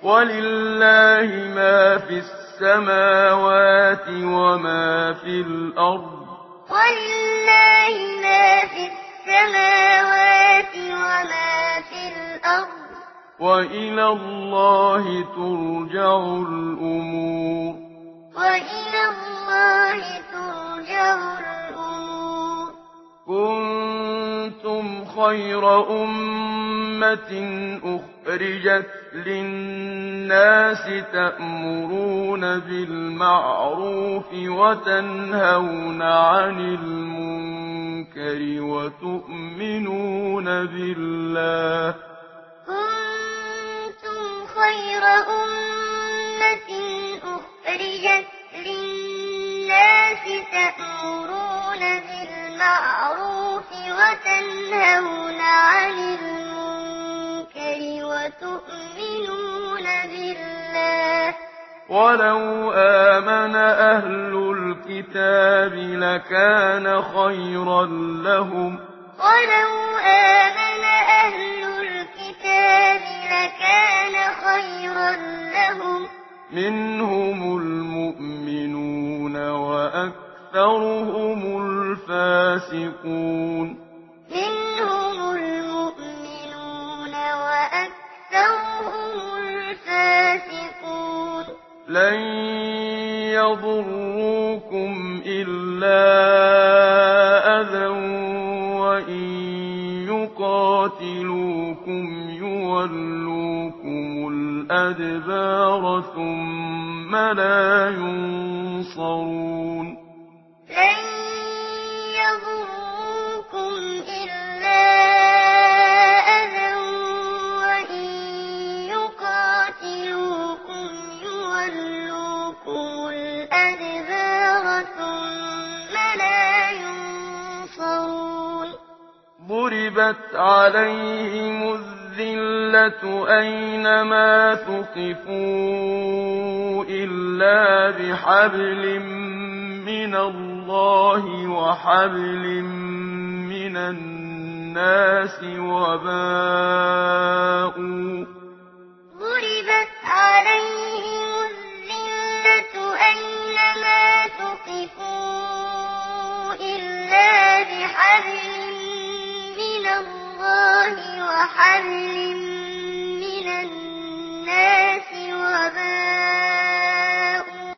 وَلِلَّهِ مَا فِي السَّمَاوَاتِ وَمَا فِي الْأَرْضِ ۚ وَلِلَّهِ مَا فِي السَّمَاوَاتِ وَمَا فِي الْأَرْضِ ۚ وَإِلَى اللَّهِ تُرْجَعُ الْأُمُورُ وَإِلَى اللَّهِ تُرْجَعُ الْأُمُورُ كُنتُمْ خَيْرَ أُمَّةٍ أُخْرِجَتْ لِلنَّاسِ تَأْمُرُونَ بِالْمَعْرُوفِ وَتَنْهَوْنَ عَنِ الْمُنكَرِ وَتُؤْمِنُونَ بِاللَّهِ كُنتُمْ خَيْرَ أُمَّةٍ أُخْرِجَتْ لِلنَّاسِ تَأْمُرُونَ بِالْمَعْرُوفِ وَتَنْهَوْنَ عَنِ الْمُنكَرِ وَتُؤْمِنُونَ بِاللَّهِ ۚ وَلَوْ آمَنَ أَهْلُ الْكِتَابِ لَكَانَ خَيْرًا لَّهُمْ وَلَوْ آمَنَ أَهْلُ الْكِتَابِ لَكَانَ خَيْرًا لَّهُمْ ۚ مِنْهُمُ الْمُؤْمِنُونَ وَأَكْثَرُهُمُ الْفَاسِقُونَ مِنْهُمُ الْمُؤْمِنُونَ وَأَكْثَرُهُمُ الْفَاسِقُونَ لَن يَضُرُّوكُمْ إِلَّا أَذًى وَإِن يُقَاتِلُوكُمْ يُوَلُّوكُمُ الْأَدْبَارَ ثُمَّ لَا يُنصَرُونَ لَن يَضُرُّوكُمْ إِلَّا أَذًى وَإِن يُقَاتِلُوكُمْ يُوَلُّوكُمُ الْأَدْبَارَ ثُمَّ لَا يُنصَرُونَ ضُرِبَتْ عَلَيْهِمُ الذِّلَّةُ أَيْنَمَا ثُقِفُوا إِلَّا بِحَبْلٍ مِّنَ اللَّهِ وَحَبْلٍ مِّنَ النَّاسِ ضُرِبَتْ عَلَيْهِمُ الذِّلَّةُ أَيْنَمَا ثُقِفُوا إِلَّا بِحَبْلٍ مِّنَ اللَّهِ وَحَبْلٍ مِّنَ النَّاسِ